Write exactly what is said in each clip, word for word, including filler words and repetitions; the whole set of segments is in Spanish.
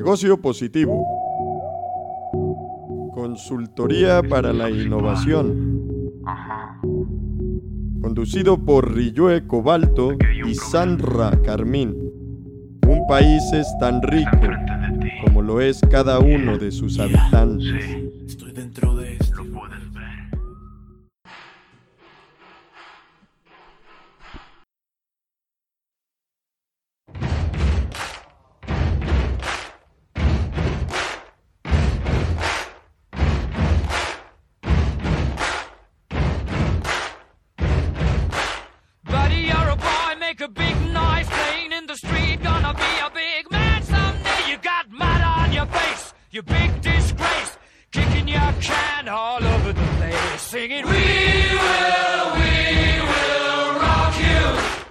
Negocio positivo. Consultoría para la innovación. Conducido por Riyue Cobalto y Sandra Carmín. Un país es tan rico como lo es cada uno de sus habitantes. Estoy dentro de esto. Lo puedes ver. Buddy, you're a boy, make a big noise playing in the street. Gonna be a big man someday. You got mud on your face, you big disgrace. Kicking your can all over the place, singing, we will, we will rock you.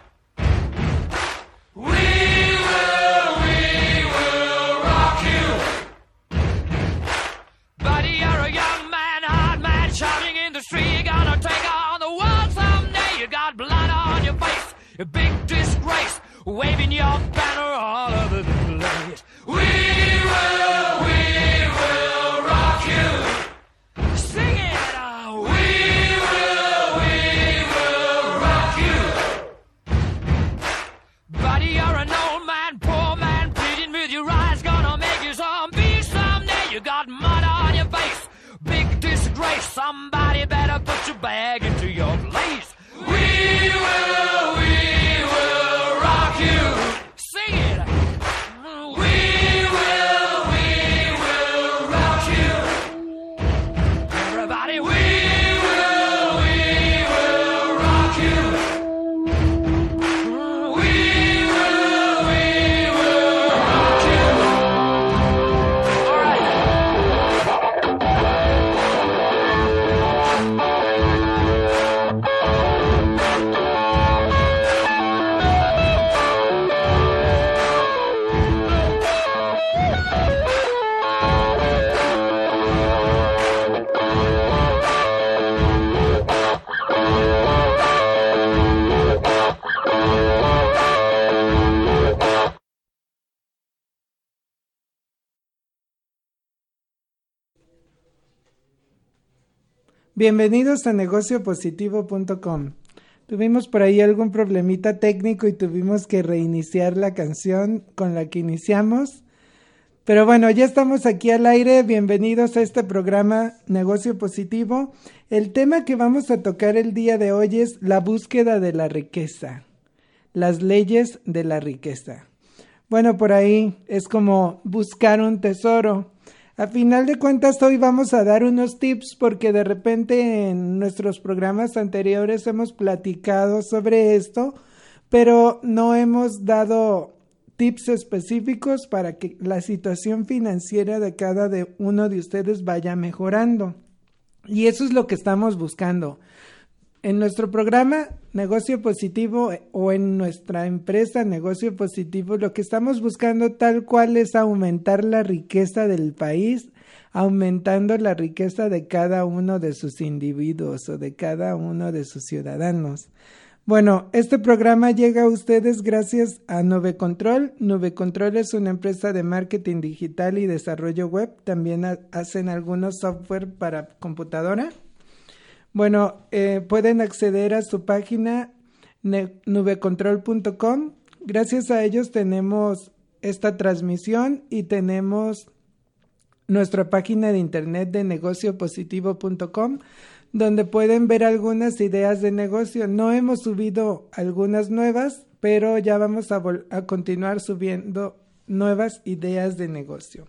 We will, we will rock you. Buddy, you're a young man, hard man, shouting in the street. Gonna take on the world someday. You got blood on your face, a big disgrace, waving your banner all over the place. We will, we will rock you. Sing it out. We will, we will rock you. Buddy, you're an old man, poor man, pleading with your eyes, gonna make you zombie someday. You got mud on your face, big disgrace. Somebody better put your bag into your place. We will, we will rock you. Sing it. We will, we will rock you. Everybody, we will, we will rock you. We will, we will rock you. All right. Bienvenidos a negocio positivo punto com. Tuvimos por ahí algún problemita técnico y tuvimos que reiniciar la canción con la que iniciamos. Pero bueno, ya estamos aquí al aire. Bienvenidos a este programa Negocio Positivo. El tema que vamos a tocar el día de hoy es la búsqueda de la riqueza, las leyes de la riqueza. Bueno, por ahí es como buscar un tesoro. A final de cuentas, hoy vamos a dar unos tips porque de repente en nuestros programas anteriores hemos platicado sobre esto, pero no hemos dado tips específicos para que la situación financiera de cada de uno de ustedes vaya mejorando. Y eso es lo que estamos buscando. En nuestro programa Negocio Positivo o en nuestra empresa Negocio Positivo, lo que estamos buscando tal cual es aumentar la riqueza del país, aumentando la riqueza de cada uno de sus individuos o de cada uno de sus ciudadanos. Bueno, este programa llega a ustedes gracias a Nube Control. Nube Control es una empresa de marketing digital y desarrollo web. También ha- hacen algunos software para computadora. Bueno, eh, pueden acceder a su página nube control punto com. Gracias a ellos tenemos esta transmisión y tenemos nuestra página de internet de negocio positivo punto com, donde pueden ver algunas ideas de negocio. No hemos subido algunas nuevas, pero ya vamos a, vol- a continuar subiendo nuevas ideas de negocio.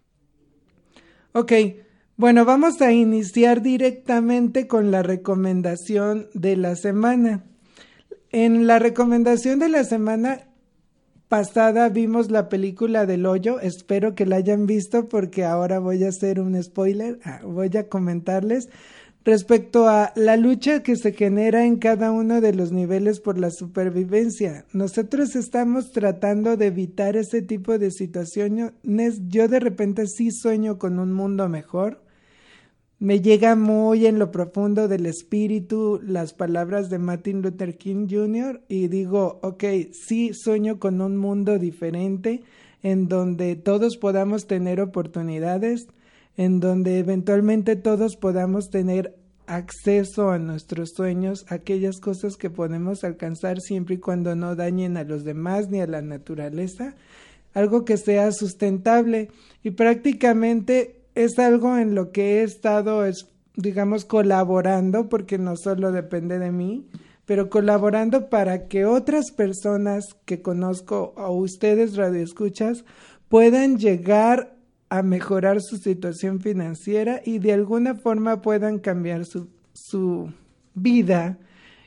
Ok. Bueno, vamos a iniciar directamente con la recomendación de la semana. En la recomendación de la semana pasada vimos la película del hoyo. Espero que la hayan visto porque ahora voy a hacer un spoiler. Ah, voy a comentarles respecto a la lucha que se genera en cada uno de los niveles por la supervivencia. Nosotros estamos tratando de evitar ese tipo de situaciones. Yo de repente sí sueño con un mundo mejor. me llega muy en lo profundo del espíritu las palabras de Martin Luther King junior y digo, ok, sí sueño con un mundo diferente en donde todos podamos tener oportunidades, en donde eventualmente todos podamos tener acceso a nuestros sueños, aquellas cosas que podemos alcanzar siempre y cuando no dañen a los demás ni a la naturaleza, algo que sea sustentable y prácticamente es algo en lo que he estado, es, digamos, colaborando, porque no solo depende de mí, pero colaborando para que otras personas que conozco o ustedes radioescuchas puedan llegar a mejorar su situación financiera y de alguna forma puedan cambiar su, su vida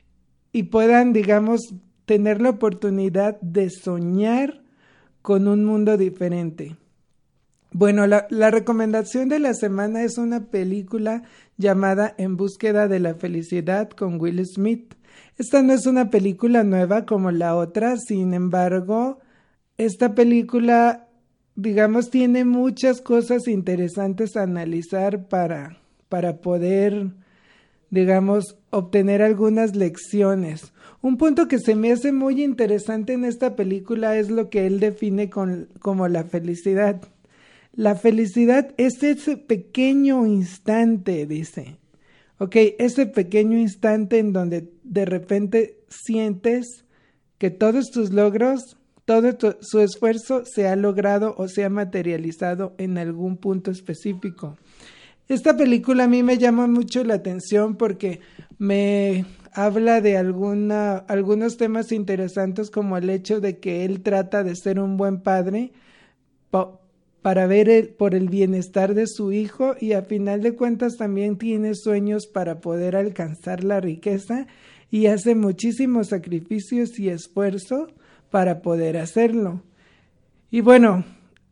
y puedan, digamos, tener la oportunidad de soñar con un mundo diferente. Bueno, la, la recomendación de la semana es una película llamada En búsqueda de la felicidad con Will Smith. Esta no es una película nueva como la otra, sin embargo, esta película, digamos, tiene muchas cosas interesantes a analizar para, para poder, digamos, obtener algunas lecciones. Un punto que se me hace muy interesante en esta película es lo que él define con, como la felicidad. La felicidad es ese pequeño instante, dice. Ok, ese pequeño instante en donde de repente sientes que todos tus logros, todo tu, su esfuerzo se ha logrado o se ha materializado en algún punto específico. Esta película a mí me llama mucho la atención porque me habla de alguna, algunos temas interesantes como el hecho de que él trata de ser un buen padre pa, para ver el, por el bienestar de su hijo y a final de cuentas también tiene sueños para poder alcanzar la riqueza y hace muchísimos sacrificios y esfuerzo para poder hacerlo. Y bueno,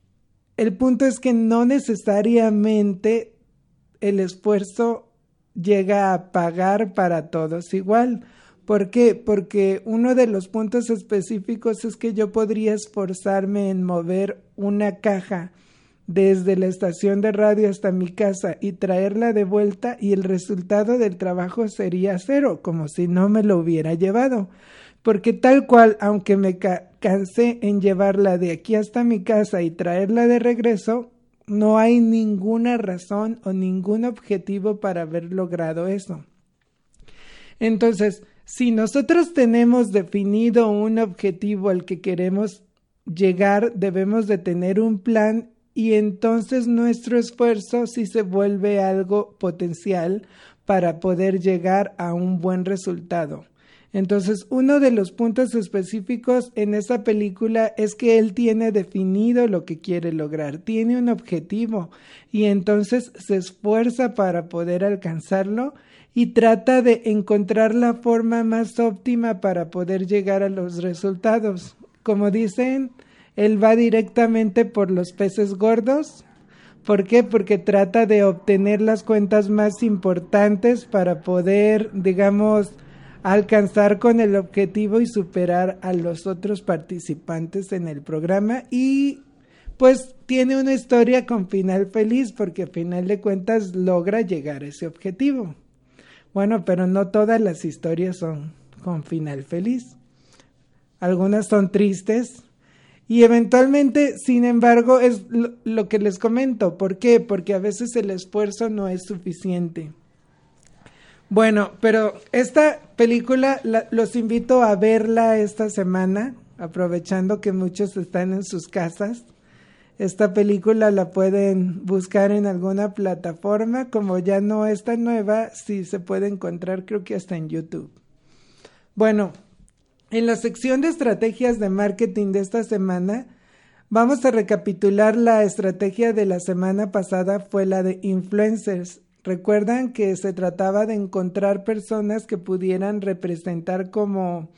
el punto es que no necesariamente el esfuerzo llega a pagar para todos igual. ¿Por qué? Porque uno de los puntos específicos es que yo podría esforzarme en mover una caja desde la estación de radio hasta mi casa y traerla de vuelta y el resultado del trabajo sería cero, como si no me lo hubiera llevado. Porque tal cual, aunque me ca- cansé en llevarla de aquí hasta mi casa y traerla de regreso, no hay ninguna razón o ningún objetivo para haber logrado eso. Entonces, si nosotros tenemos definido un objetivo al que queremos llegar, debemos de tener un plan y entonces nuestro esfuerzo sí se vuelve algo potencial para poder llegar a un buen resultado. Entonces, uno de los puntos específicos en esa película es que él tiene definido lo que quiere lograr, tiene un objetivo y entonces se esfuerza para poder alcanzarlo y trata de encontrar la forma más óptima para poder llegar a los resultados. Como dicen, él va directamente por los peces gordos. ¿Por qué? Porque trata de obtener las cuentas más importantes para poder, digamos, alcanzar con el objetivo y superar a los otros participantes en el programa y pues tiene una historia con final feliz porque a final de cuentas logra llegar a ese objetivo. Bueno, pero no todas las historias son con final feliz. Algunas son tristes y eventualmente, sin embargo, es lo, lo que les comento. ¿Por qué? Porque a veces el esfuerzo no es suficiente. Bueno, pero esta película la, los invito a verla esta semana, aprovechando que muchos están en sus casas. Esta película la pueden buscar en alguna plataforma, como ya no es tan nueva, sí se puede encontrar creo que hasta en YouTube. Bueno, en la sección de estrategias de marketing de esta semana, vamos a recapitular la estrategia de la semana pasada, fue la de influencers. Recuerdan que se trataba de encontrar personas que pudieran representar como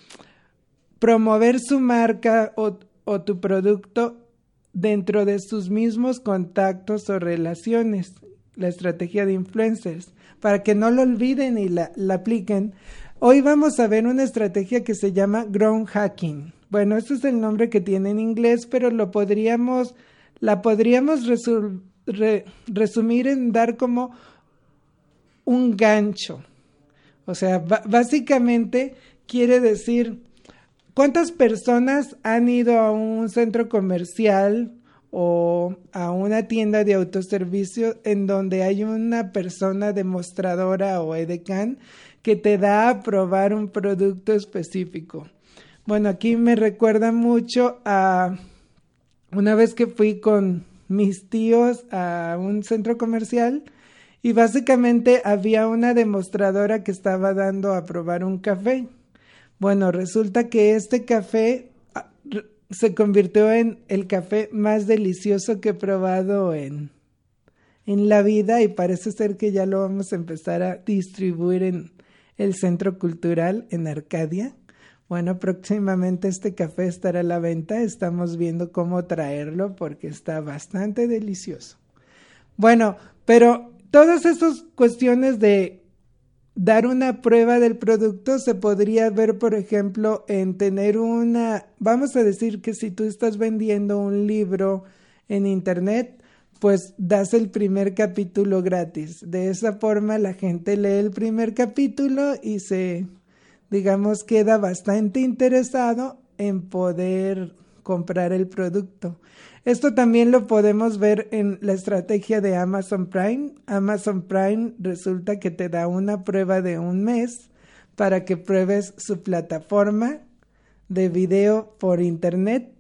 promover su marca o, o tu producto dentro de sus mismos contactos o relaciones, la estrategia de influencers, para que no lo olviden y la, la apliquen. Hoy vamos a ver una estrategia que se llama growth hacking. Bueno, este es el nombre que tiene en inglés, pero lo podríamos, la podríamos resumir Re, resumir en dar como un gancho. O sea, b- básicamente quiere decir, ¿cuántas personas han ido a un centro comercial o a una tienda de autoservicio en donde hay una persona demostradora o edecán que te da a probar un producto específico? Bueno, aquí me recuerda mucho a una vez que fui con mis tíos a un centro comercial y básicamente había una demostradora que estaba dando a probar un café. Bueno, resulta que este café se convirtió en el café más delicioso que he probado en, en la vida y parece ser que ya lo vamos a empezar a distribuir en el Centro Cultural en Arcadia. Bueno, próximamente este café estará a la venta. Estamos viendo cómo traerlo porque está bastante delicioso. Bueno, pero todas esas cuestiones de dar una prueba del producto se podría ver, por ejemplo, en tener una, vamos a decir que si tú estás vendiendo un libro en internet, pues das el primer capítulo gratis. De esa forma la gente lee el primer capítulo y se, digamos, queda bastante interesado en poder comprar el producto. Esto también lo podemos ver en la estrategia de Amazon Prime. Amazon Prime resulta que te da una prueba de un mes para que pruebes su plataforma de video por internet.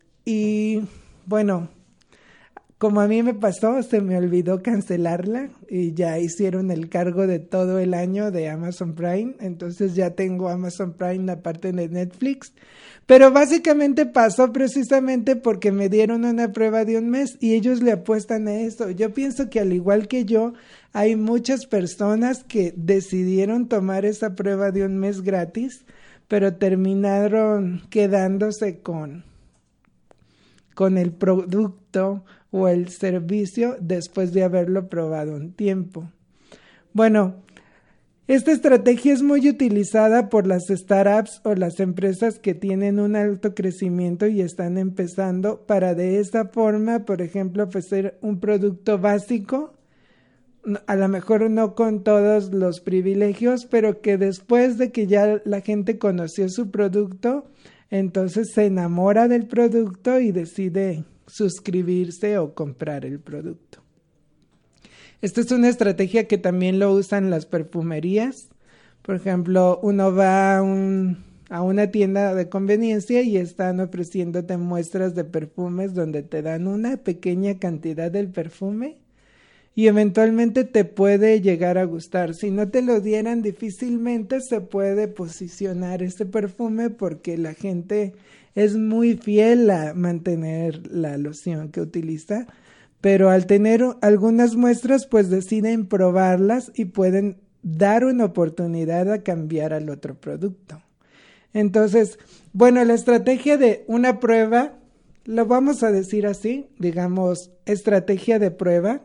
Y bueno, como a mí me pasó, se me olvidó cancelarla y ya hicieron el cargo de todo el año de Amazon Prime. Entonces ya tengo Amazon Prime aparte de Netflix. Pero básicamente pasó precisamente porque me dieron una prueba de un mes y ellos le apuestan a eso. Yo pienso que al igual que yo, hay muchas personas que decidieron tomar esa prueba de un mes gratis, pero terminaron quedándose con, con el producto o el servicio después de haberlo probado un tiempo. Bueno, esta estrategia es muy utilizada por las startups o las empresas que tienen un alto crecimiento y están empezando para de esta forma, por ejemplo, ofrecer un producto básico, a lo mejor no con todos los privilegios, pero que después de que ya la gente conoció su producto, entonces se enamora del producto y decide suscribirse o comprar el producto. Esta es una estrategia que también lo usan las perfumerías. Por ejemplo, uno va a, un, a una tienda de conveniencia y están ofreciéndote muestras de perfumes donde te dan una pequeña cantidad del perfume y eventualmente te puede llegar a gustar. Si no te lo dieran, difícilmente se puede posicionar este perfume porque la gente es muy fiel a mantener la loción que utiliza. Pero al tener algunas muestras, pues deciden probarlas y pueden dar una oportunidad a cambiar al otro producto. Entonces, bueno, la estrategia de una prueba, lo vamos a decir así, digamos, estrategia de prueba.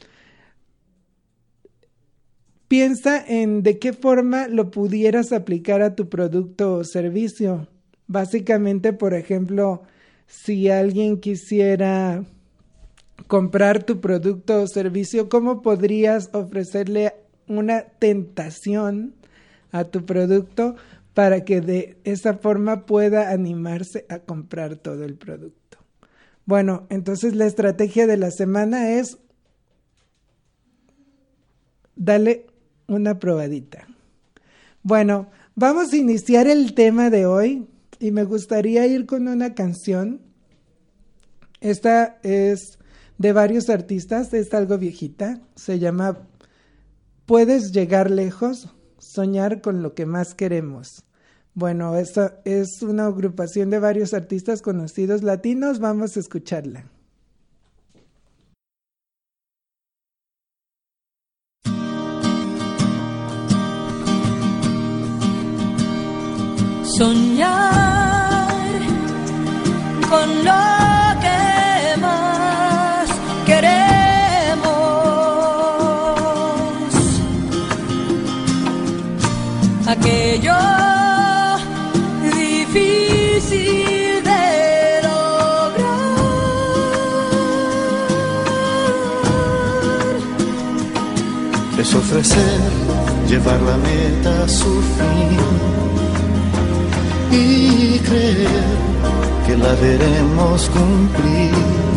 Piensa en de qué forma lo pudieras aplicar a tu producto o servicio. Básicamente, por ejemplo, si alguien quisiera comprar tu producto o servicio, ¿cómo podrías ofrecerle una tentación a tu producto para que de esa forma pueda animarse a comprar todo el producto? Bueno, entonces la estrategia de la semana es dale una probadita. Bueno, vamos a iniciar el tema de hoy y me gustaría ir con una canción. Esta es de varios artistas, es algo viejita, se llama Puedes llegar lejos, soñar con lo que más queremos. Bueno, esta es una agrupación de varios artistas conocidos latinos, vamos a escucharla. Soñar con lo que más queremos, aquello difícil de lograr, es ofrecer, llevar la meta a su fin y creer que la veremos cumplir.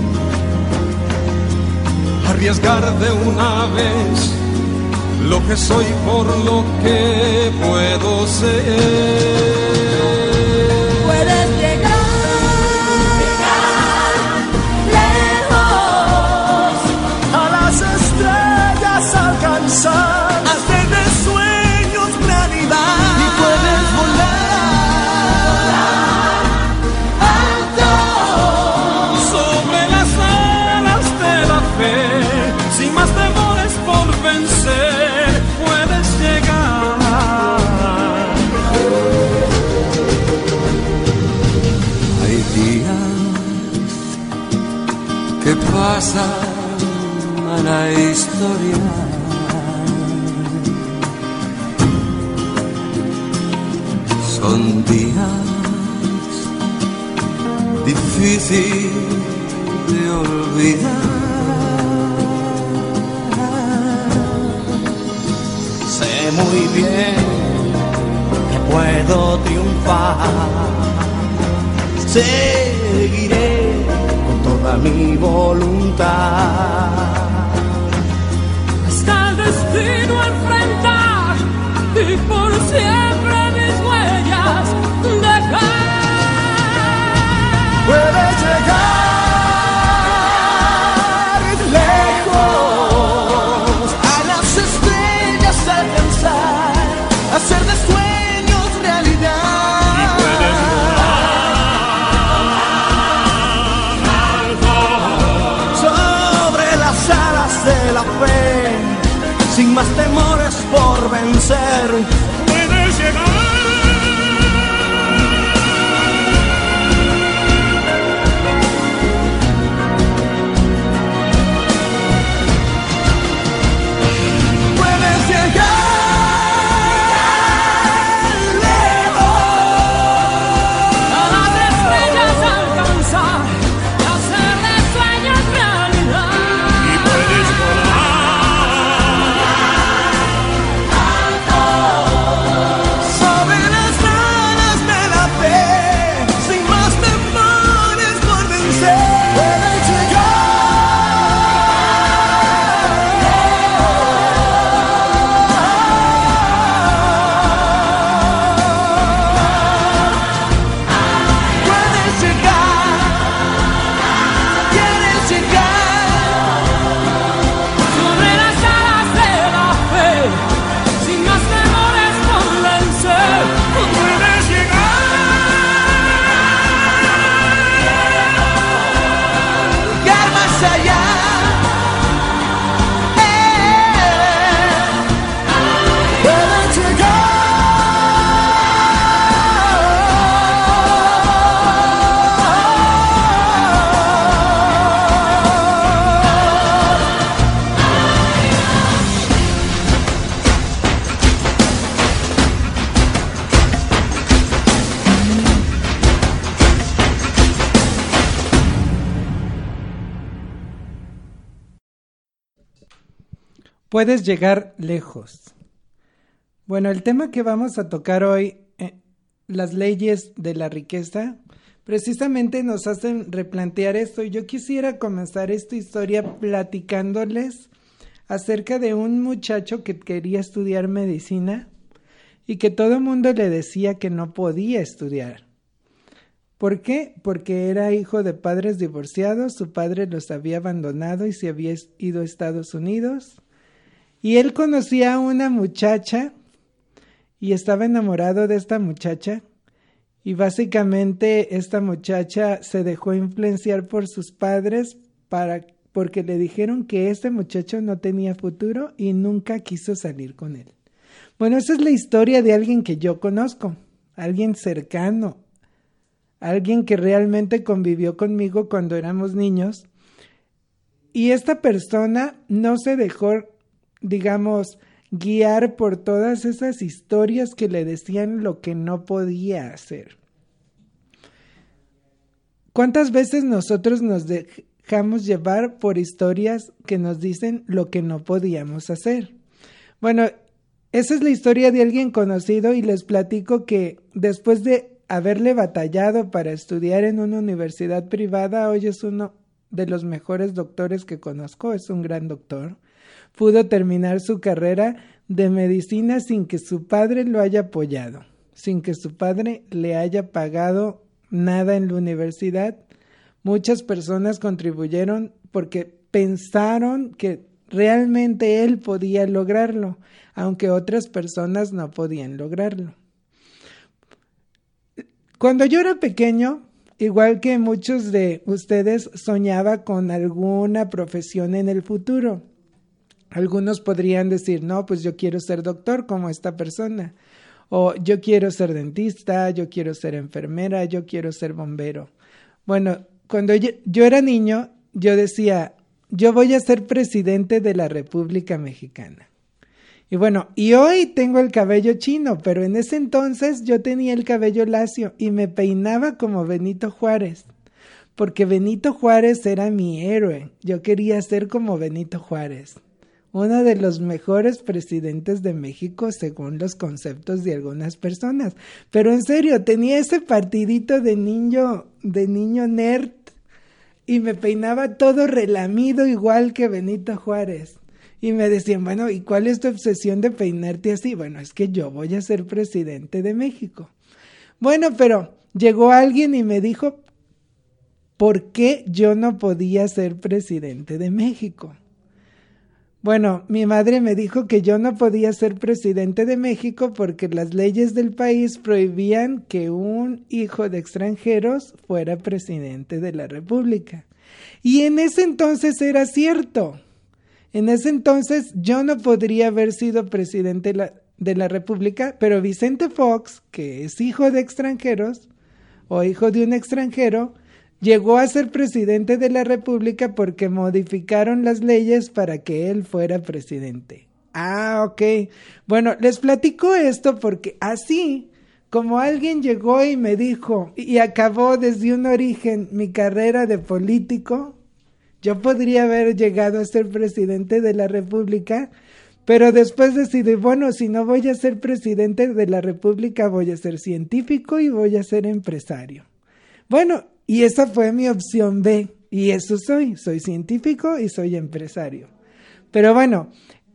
Arriesgar de una vez lo que soy por lo que puedo ser. Puedes llegar, llegar lejos, A las estrellas alcanzar, Hacer de sueños realidad. y puedes volar alto, Sobre las alas de la fe, sin más temores por vencer, puedes llegar. Hay días que pasan a la historia. Son días difíciles de olvidar. sé muy bien que puedo triunfar. Seguiré con toda mi voluntad. Hasta el destino enfrentar y por siempre mis huellas dejar. Puedes llegar lejos, a las estrellas alcanzar, hacer de sueños realidad. Y puedes Sobre las alas de la fe, sin más temores por vencer. puedes llegar. Puedes llegar lejos, A las estrellas alcanzar, hacer de sueños realidad. Y puedes sobre las alas de la fe, sin más temores por vencer. Puedes llegar, puedes llegar, quieres llegar. Sobre las alas de la fe, sin más temores por vencer, puedes Llegar más allá, eh, puedes Puedes llegar lejos. Bueno, el tema que vamos a tocar hoy, eh, las leyes de la riqueza, precisamente nos hacen replantear esto. Y yo quisiera comenzar esta historia platicándoles acerca de un muchacho que quería estudiar medicina y que todo el mundo le decía que no podía estudiar. ¿Por qué? Porque era hijo de padres divorciados, su padre los había abandonado y se había ido a Estados Unidos. Y él conocía a una muchacha y estaba enamorado de esta muchacha. Y básicamente esta muchacha se dejó influenciar por sus padres para, porque le dijeron que este muchacho no tenía futuro y nunca quiso salir con él. Bueno, esa es la historia de alguien que yo conozco, alguien cercano, alguien que realmente convivió conmigo cuando éramos niños. Y esta persona no se dejó, digamos, guiar por todas esas historias que le decían lo que no podía hacer. ¿Cuántas veces nosotros nos dejamos llevar por historias que nos dicen lo que no podíamos hacer? Bueno, esa es la historia de alguien conocido y les platico que después de haberle batallado para estudiar en una universidad privada, hoy es uno de los mejores doctores que conozco, es un gran doctor. Pudo terminar su carrera de medicina sin que su padre lo haya apoyado, sin que su padre le haya pagado nada en la universidad. Muchas personas contribuyeron porque pensaron que realmente él podía lograrlo, aunque otras personas no podían lograrlo. Cuando yo era pequeño, igual que muchos de ustedes, soñaba con alguna profesión en el futuro. Algunos podrían decir, no, pues yo quiero ser doctor como esta persona, o yo quiero ser dentista, yo quiero ser enfermera, yo quiero ser bombero. Bueno, cuando yo, yo era niño, yo decía, yo voy a ser presidente de la República Mexicana. Y bueno, y hoy tengo el cabello chino, pero en ese entonces yo tenía el cabello lacio y me peinaba como Benito Juárez, porque Benito Juárez era mi héroe. Yo quería ser como Benito Juárez, uno de los mejores presidentes de México según los conceptos de algunas personas. Pero en serio, tenía ese partidito de niño, de niño nerd y me peinaba todo relamido igual que Benito Juárez. Y me decían, bueno, ¿y cuál es tu obsesión de peinarte así? Bueno, es que yo voy a ser presidente de México. Bueno, pero llegó alguien y me dijo, ¿por qué yo no podía ser presidente de México? Bueno, mi madre me dijo que yo no podía ser presidente de México porque las leyes del país prohibían que un hijo de extranjeros fuera presidente de la República. Y en ese entonces era cierto. En ese entonces yo no podría haber sido presidente de la, de la República, pero Vicente Fox, que es hijo de extranjeros o hijo de un extranjero, llegó a ser presidente de la República porque modificaron las leyes para que él fuera presidente. Ah, ok. Bueno, les platico esto porque así como alguien llegó y me dijo y acabó desde un origen mi carrera de político, yo podría haber llegado a ser presidente de la República, pero después decidí, bueno, si no voy a ser presidente de la República, voy a ser científico y voy a ser empresario. Bueno, y esa fue mi opción B, y eso soy, soy científico y soy empresario. Pero bueno,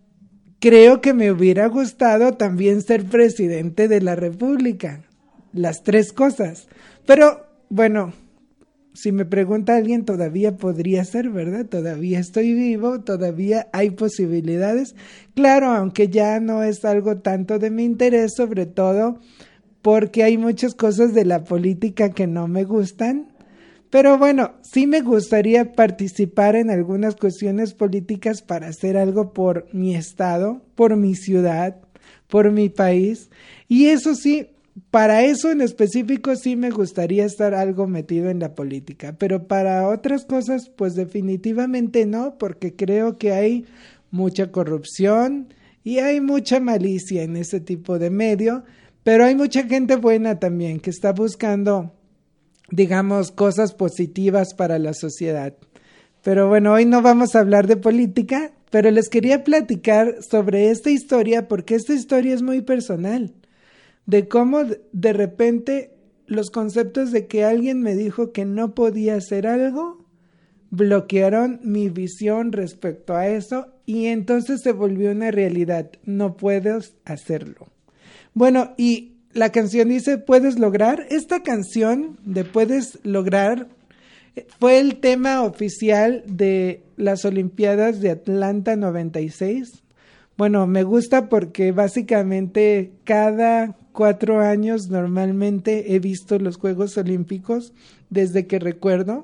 creo que me hubiera gustado también ser presidente de la República, las tres cosas. Pero bueno, si me pregunta alguien, todavía podría ser, ¿verdad? Todavía estoy vivo, todavía hay posibilidades. Claro, aunque ya no es algo tanto de mi interés, sobre todo porque hay muchas cosas de la política que no me gustan. Pero bueno, sí me gustaría participar en algunas cuestiones políticas para hacer algo por mi estado, por mi ciudad, por mi país. Y eso sí, para eso en específico sí me gustaría estar algo metido en la política. Pero para otras cosas, pues definitivamente no, porque creo que hay mucha corrupción y hay mucha malicia en ese tipo de medio. Pero hay mucha gente buena también que está buscando, digamos, cosas positivas para la sociedad. Pero bueno, hoy no vamos a hablar de política, pero les quería platicar sobre esta historia porque esta historia es muy personal, de cómo de repente los conceptos de que alguien me dijo que no podía hacer algo bloquearon mi visión respecto a eso y entonces se volvió una realidad, no puedes hacerlo. Bueno, y la canción dice, ¿puedes lograr? Esta canción de Puedes lograr fue el tema oficial de las Olimpiadas de Atlanta noventa y seis. Bueno, me gusta porque básicamente cada cuatro años normalmente he visto los Juegos Olímpicos desde que recuerdo.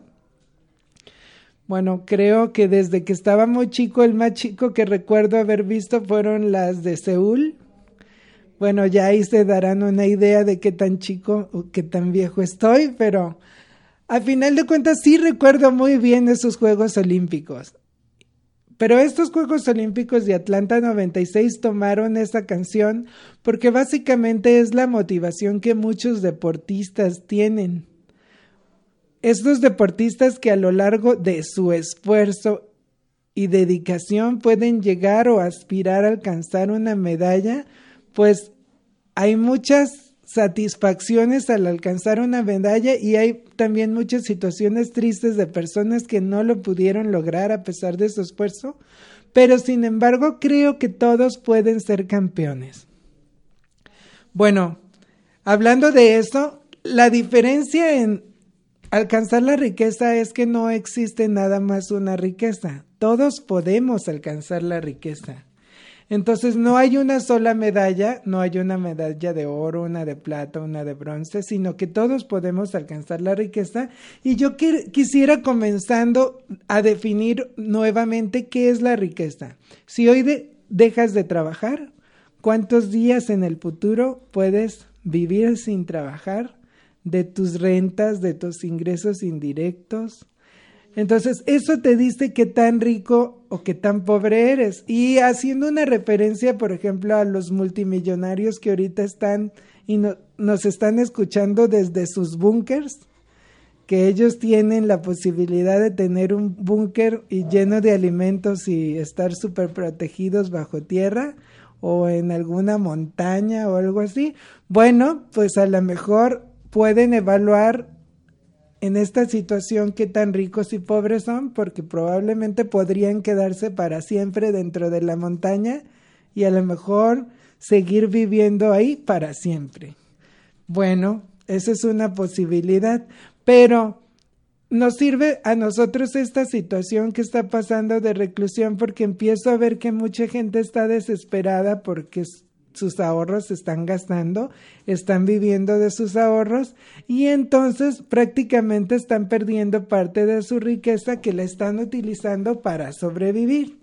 Bueno, creo que desde que estaba muy chico, el más chico que recuerdo haber visto fueron las de Seúl. Bueno, ya ahí se darán una idea de qué tan chico o qué tan viejo estoy, pero a final de cuentas sí recuerdo muy bien esos Juegos Olímpicos. Pero estos Juegos Olímpicos de Atlanta noventa y seis tomaron esa canción porque básicamente es la motivación que muchos deportistas tienen. Estos deportistas que a lo largo de su esfuerzo y dedicación pueden llegar o aspirar a alcanzar una medalla, pues hay muchas satisfacciones al alcanzar una medalla y hay también muchas situaciones tristes de personas que no lo pudieron lograr a pesar de su esfuerzo, pero sin embargo creo que todos pueden ser campeones. Bueno, hablando de eso, la diferencia en alcanzar la riqueza es que no existe nada más una riqueza. Todos podemos alcanzar la riqueza. Entonces no hay una sola medalla, no hay una medalla de oro, una de plata, una de bronce, sino que todos podemos alcanzar la riqueza. Y yo qu- quisiera comenzando a definir nuevamente qué es la riqueza. Si hoy de- dejas de trabajar, ¿cuántos días en el futuro puedes vivir sin trabajar? De tus rentas, de tus ingresos indirectos. Entonces, eso te dice qué tan rico o qué tan pobre eres. Y haciendo una referencia, por ejemplo, a los multimillonarios que ahorita están y no, nos están escuchando desde sus búnkers, que ellos tienen la posibilidad de tener un búnker y lleno de alimentos y estar súper protegidos bajo tierra o en alguna montaña o algo así. Bueno, pues a lo mejor pueden evaluar en esta situación qué tan ricos y pobres son, porque probablemente podrían quedarse para siempre dentro de la montaña y a lo mejor seguir viviendo ahí para siempre. Bueno, esa es una posibilidad, pero nos sirve a nosotros esta situación que está pasando de reclusión porque empiezo a ver que mucha gente está desesperada porque sus ahorros se están gastando, están viviendo de sus ahorros y entonces prácticamente están perdiendo parte de su riqueza que la están utilizando para sobrevivir.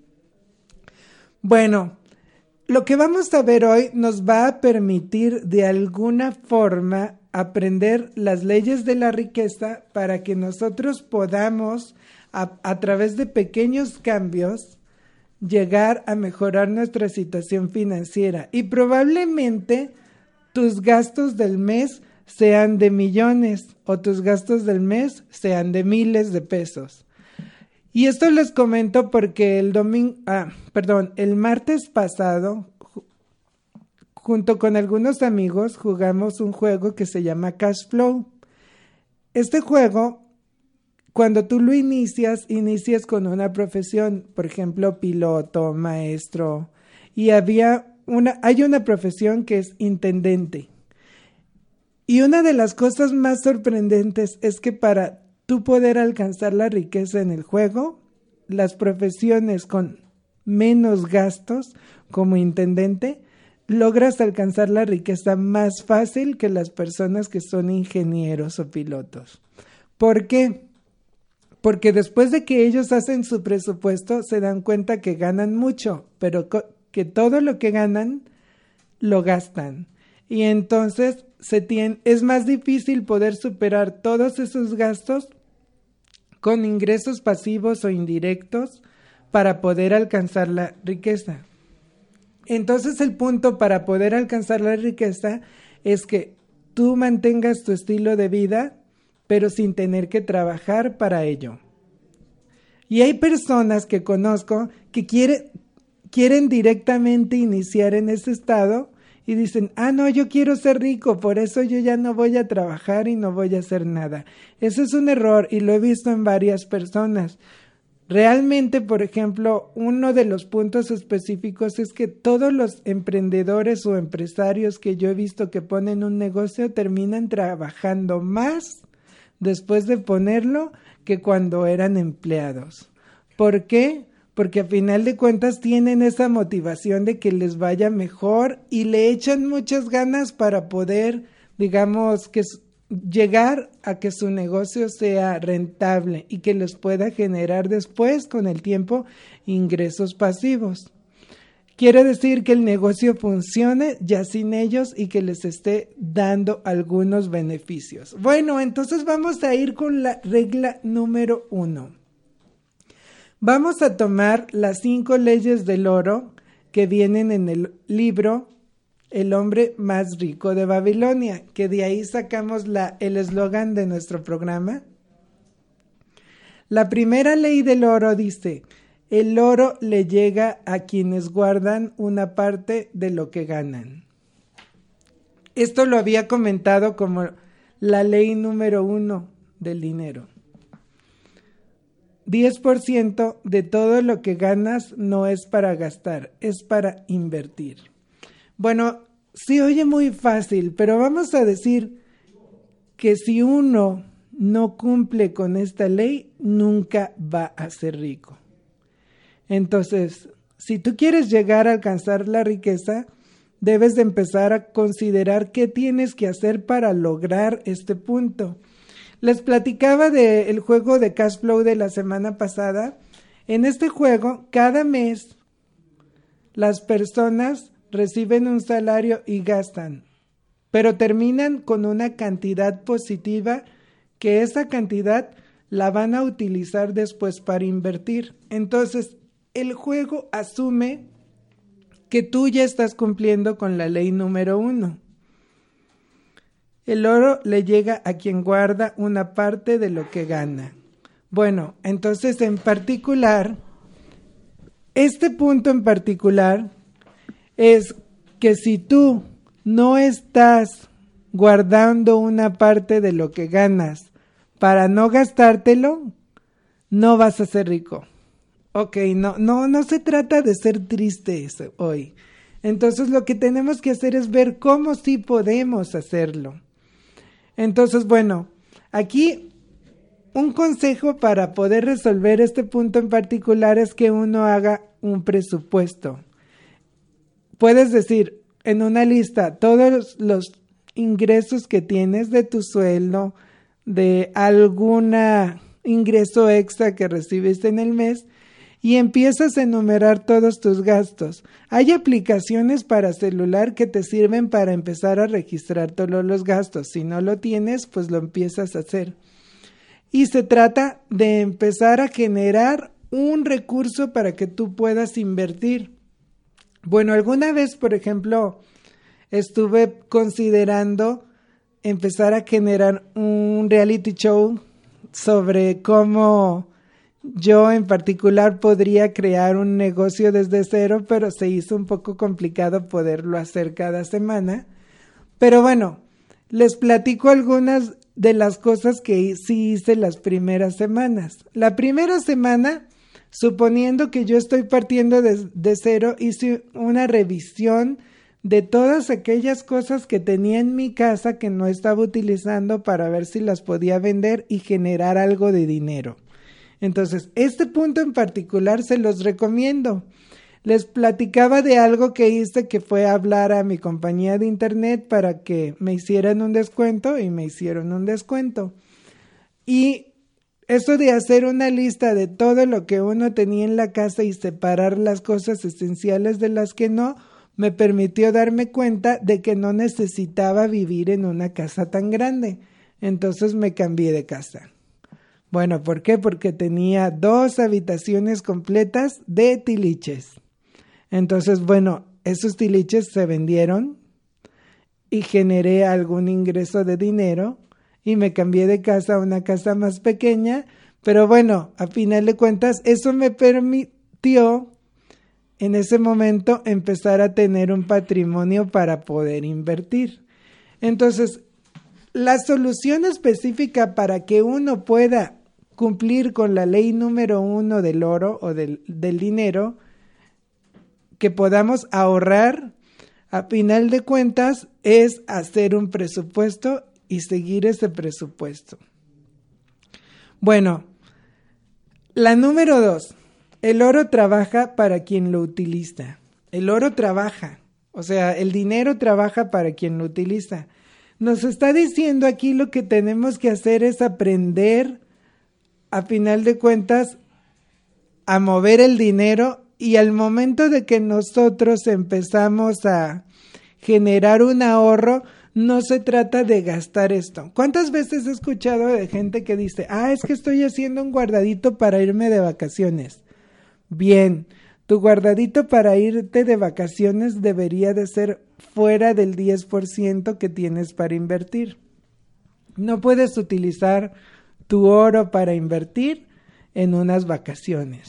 Bueno, lo que vamos a ver hoy nos va a permitir de alguna forma aprender las leyes de la riqueza para que nosotros podamos a, a través de pequeños cambios llegar a mejorar nuestra situación financiera y probablemente tus gastos del mes sean de millones o tus gastos del mes sean de miles de pesos. Y esto les comento porque el domingo, ah, perdón, el martes pasado, ju- junto con algunos amigos, jugamos un juego que se llama Cash Flow. Este juego, cuando tú lo inicias, inicias con una profesión, por ejemplo, piloto, maestro, y había una, hay una profesión que es intendente. Y una de las cosas más sorprendentes es que para tú poder alcanzar la riqueza en el juego, las profesiones con menos gastos, como intendente, logras alcanzar la riqueza más fácil que las personas que son ingenieros o pilotos. ¿Por qué? Porque después de que ellos hacen su presupuesto, se dan cuenta que ganan mucho, pero co- que todo lo que ganan lo gastan. Y entonces se tiene, es más difícil poder superar todos esos gastos con ingresos pasivos o indirectos para poder alcanzar la riqueza. Entonces el punto para poder alcanzar la riqueza es que tú mantengas tu estilo de vida, pero sin tener que trabajar para ello. Y hay personas que conozco que quiere, quieren directamente iniciar en ese estado y dicen, ah, no, yo quiero ser rico, por eso yo ya no voy a trabajar y no voy a hacer nada. Eso es un error y lo he visto en varias personas. Realmente, por ejemplo, uno de los puntos específicos es que todos los emprendedores o empresarios que yo he visto que ponen un negocio terminan trabajando más después de ponerlo que cuando eran empleados. ¿Por qué? Porque a final de cuentas tienen esa motivación de que les vaya mejor y le echan muchas ganas para poder, digamos, que llegar a que su negocio sea rentable y que les pueda generar después, con el tiempo, ingresos pasivos. Quiere decir que el negocio funcione ya sin ellos y que les esté dando algunos beneficios. Bueno, entonces vamos a ir con la regla número uno. Vamos a tomar las cinco leyes del oro que vienen en el libro El hombre más rico de Babilonia, que de ahí sacamos la, el eslogan de nuestro programa. La primera ley del oro dice: el oro le llega a quienes guardan una parte de lo que ganan. Esto lo había comentado como la ley número uno del dinero. diez por ciento de todo lo que ganas no es para gastar, es para invertir. Bueno, sí oye muy fácil, pero vamos a decir que si uno no cumple con esta ley, nunca va a ser rico. Entonces, si tú quieres llegar a alcanzar la riqueza, debes de empezar a considerar qué tienes que hacer para lograr este punto. Les platicaba del juego de Cash Flow de la semana pasada. En este juego, cada mes, las personas reciben un salario y gastan, pero terminan con una cantidad positiva que esa cantidad la van a utilizar después para invertir. Entonces, el juego asume que tú ya estás cumpliendo con la ley número uno. El oro le llega a quien guarda una parte de lo que gana. Bueno, entonces en particular, este punto en particular es que si tú no estás guardando una parte de lo que ganas para no gastártelo, no vas a ser rico. Ok, no, no, no se trata de ser tristes hoy. Entonces lo que tenemos que hacer es ver cómo sí podemos hacerlo. Entonces, bueno, aquí un consejo para poder resolver este punto en particular es que uno haga un presupuesto. Puedes decir en una lista todos los ingresos que tienes de tu sueldo, de algún ingreso extra que recibiste en el mes, y empiezas a enumerar todos tus gastos. Hay aplicaciones para celular que te sirven para empezar a registrar todos los gastos. Si no lo tienes, pues lo empiezas a hacer. Y se trata de empezar a generar un recurso para que tú puedas invertir. Bueno, alguna vez, por ejemplo, estuve considerando empezar a generar un reality show sobre cómo yo en particular podría crear un negocio desde cero, pero se hizo un poco complicado poderlo hacer cada semana. Pero bueno, les platico algunas de las cosas que sí hice las primeras semanas. La primera semana, suponiendo que yo estoy partiendo de, de cero, hice una revisión de todas aquellas cosas que tenía en mi casa que no estaba utilizando para ver si las podía vender y generar algo de dinero. Entonces, este punto en particular se los recomiendo. Les platicaba de algo que hice, que fue hablar a mi compañía de internet para que me hicieran un descuento, y me hicieron un descuento. Y eso de hacer una lista de todo lo que uno tenía en la casa y separar las cosas esenciales de las que no, me permitió darme cuenta de que no necesitaba vivir en una casa tan grande. Entonces me cambié de casa. Bueno, ¿por qué? Porque tenía dos habitaciones completas de tiliches. Entonces, bueno, esos tiliches se vendieron y generé algún ingreso de dinero y me cambié de casa a una casa más pequeña. Pero bueno, a final de cuentas, eso me permitió en ese momento empezar a tener un patrimonio para poder invertir. Entonces, la solución específica para que uno pueda cumplir con la ley número uno del oro o del, del dinero, que podamos ahorrar, a final de cuentas, es hacer un presupuesto y seguir ese presupuesto. Bueno, la número dos, el oro trabaja para quien lo utiliza. El oro trabaja, o sea, el dinero trabaja para quien lo utiliza. Nos está diciendo aquí lo que tenemos que hacer es aprender, a final de cuentas, a mover el dinero, y al momento de que nosotros empezamos a generar un ahorro, no se trata de gastar esto. ¿Cuántas veces he escuchado de gente que dice, ah, es que estoy haciendo un guardadito para irme de vacaciones? Bien, tu guardadito para irte de vacaciones debería de ser fuera del diez por ciento que tienes para invertir. No puedes utilizar tu oro para invertir en unas vacaciones.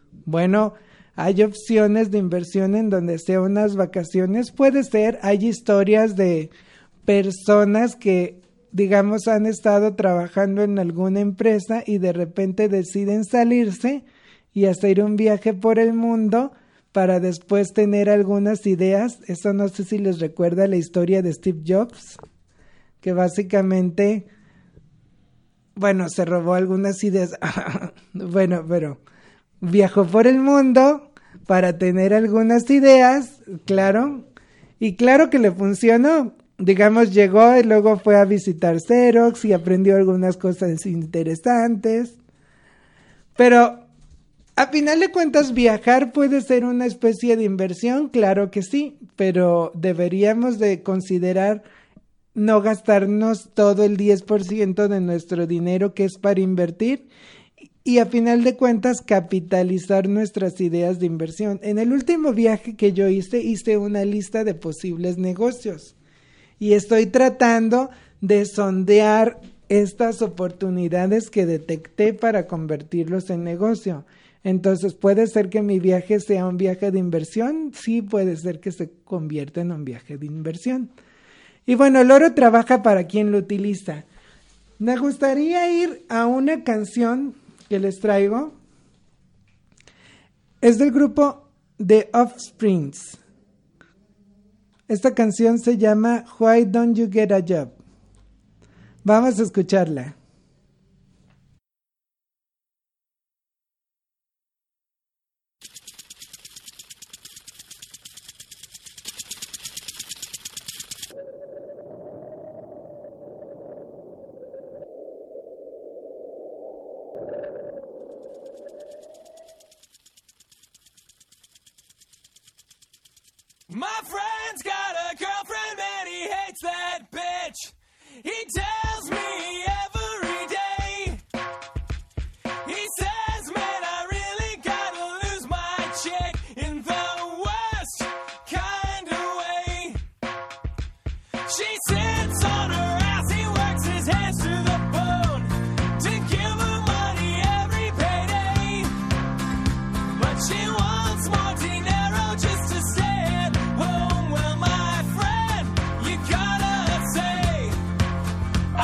Bueno, hay opciones de inversión en donde sea unas vacaciones, puede ser, hay historias de personas que, digamos, han estado trabajando en alguna empresa y de repente deciden salirse y hacer un viaje por el mundo para después tener algunas ideas. Eso no sé si les recuerda la historia de Steve Jobs, que básicamente, bueno, se robó algunas ideas, bueno, pero viajó por el mundo para tener algunas ideas, claro, y claro que le funcionó. Digamos, llegó y luego fue a visitar Xerox y aprendió algunas cosas interesantes. Pero, a final de cuentas, viajar puede ser una especie de inversión, claro que sí, pero deberíamos de considerar no gastarnos todo el diez por ciento de nuestro dinero que es para invertir y a final de cuentas capitalizar nuestras ideas de inversión. En el último viaje que yo hice, hice una lista de posibles negocios. Y estoy tratando de sondear estas oportunidades que detecté para convertirlos en negocio. Entonces, ¿puede ser que mi viaje sea un viaje de inversión? Sí, puede ser que se convierta en un viaje de inversión. Y bueno, el oro trabaja para quien lo utiliza. Me gustaría ir a una canción que les traigo. Es del grupo The Offsprings. Esta canción se llama Why Don't You Get a Job? Vamos a escucharla. My friend's got a girlfriend and he hates that bitch. He tells me every day. He says, man, I really gotta lose my chick in the worst kind of way. She sits on her ass, he works his hands to the bone to give her money every payday. But she wants more dinero just to stay. Oh, well, my friend, you gotta say,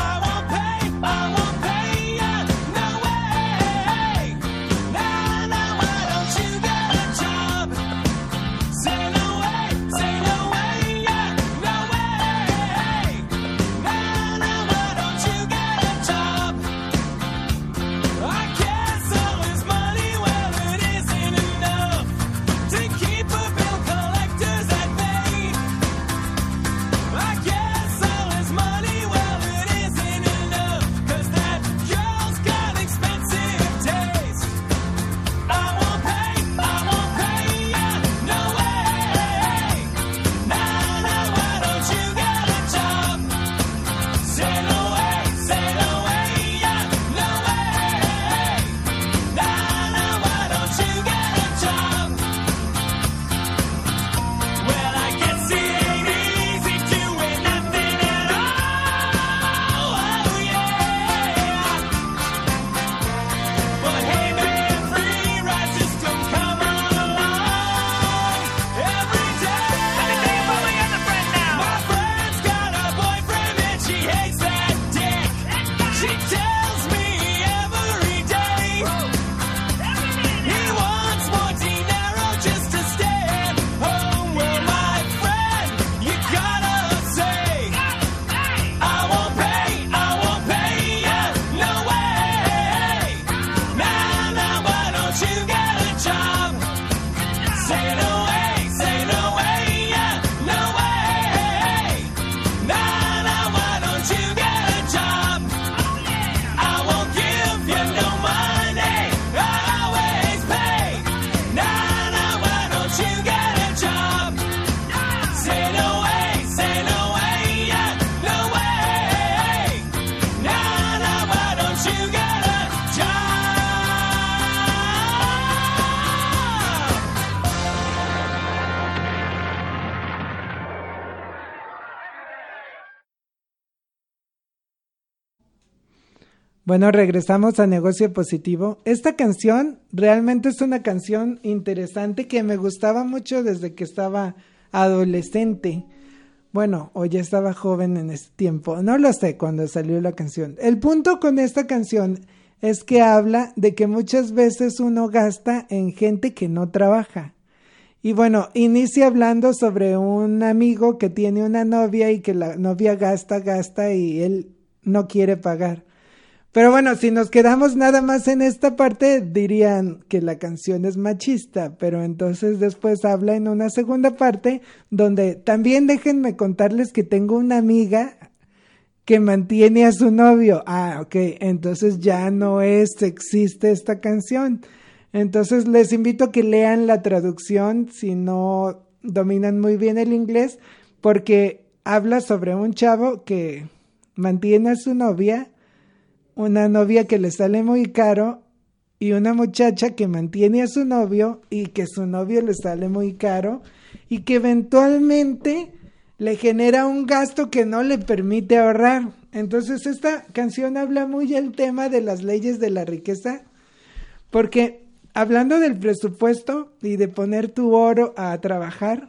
Bueno, regresamos a Negocio Positivo. Esta canción realmente es una canción interesante que me gustaba mucho desde que estaba adolescente. Bueno, o ya estaba joven en ese tiempo. No lo sé cuando salió la canción. El punto con esta canción es que habla de que muchas veces uno gasta en gente que no trabaja. Y bueno, inicia hablando sobre un amigo que tiene una novia y que la novia gasta, gasta y él no quiere pagar. Pero bueno, si nos quedamos nada más en esta parte, dirían que la canción es machista, pero entonces después habla en una segunda parte, donde también déjenme contarles que tengo una amiga que mantiene a su novio. Ah, ok, entonces ya no es sexista esta canción. Entonces les invito a que lean la traducción si no dominan muy bien el inglés, porque habla sobre un chavo que mantiene a su novia, una novia que le sale muy caro y una muchacha que mantiene a su novio y que su novio le sale muy caro y que eventualmente le genera un gasto que no le permite ahorrar. Entonces esta canción habla muy del tema de las leyes de la riqueza, porque hablando del presupuesto y de poner tu oro a trabajar,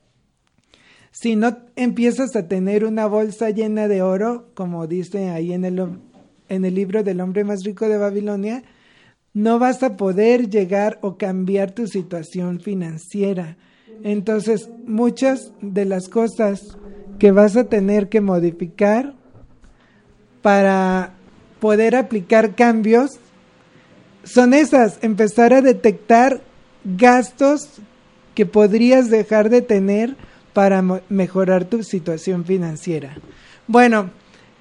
si no empiezas a tener una bolsa llena de oro, como dice ahí en el en el libro del hombre más rico de Babilonia, no vas a poder llegar o cambiar tu situación financiera. Entonces, muchas de las cosas que vas a tener que modificar para poder aplicar cambios son esas: empezar a detectar gastos que podrías dejar de tener para mo- mejorar tu situación financiera. Bueno,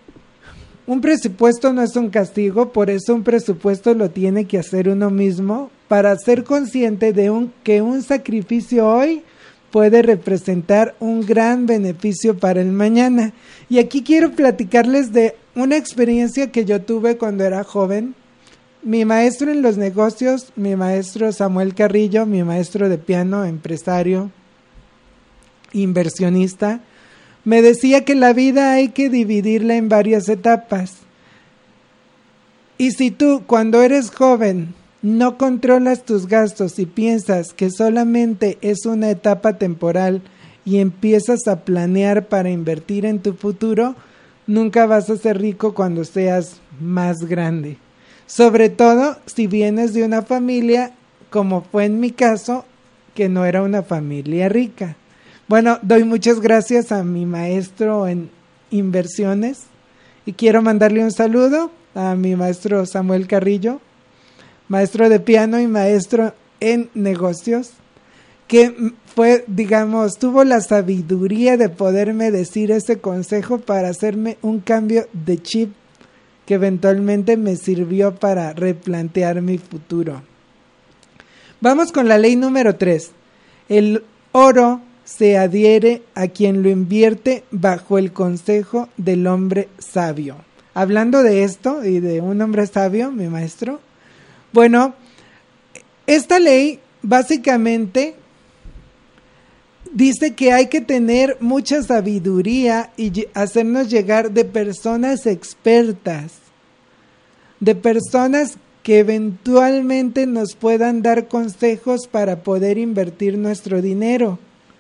un presupuesto no es un castigo, por eso un presupuesto lo tiene que hacer uno mismo para ser consciente de un, que un sacrificio hoy puede representar un gran beneficio para el mañana. Y aquí quiero platicarles de una experiencia que yo tuve cuando era joven. Mi maestro en los negocios, mi maestro Samuel Carrillo, mi maestro de piano, empresario, inversionista, me decía que la vida hay que dividirla en varias etapas. Y si tú, cuando eres joven, no controlas tus gastos y piensas que solamente es una etapa temporal y empiezas a planear para invertir en tu futuro, nunca vas a ser rico cuando seas más grande. Sobre todo si vienes de una familia, como fue en mi caso, que no era una familia rica. Bueno, doy muchas gracias a mi maestro en inversiones y quiero mandarle un saludo a mi maestro Samuel Carrillo, maestro de piano y maestro en negocios, que fue, digamos, tuvo la sabiduría de poderme decir ese consejo para hacerme un cambio de chip que eventualmente me sirvió para replantear mi futuro. Vamos con la ley número tres. El oro se adhiere a quien lo invierte bajo el consejo del hombre sabio. Hablando de esto y de un hombre sabio, mi maestro, bueno, esta ley básicamente dice que hay que tener mucha sabiduría y hacernos llegar de personas expertas, de personas que eventualmente nos puedan dar consejos para poder invertir nuestro dinero.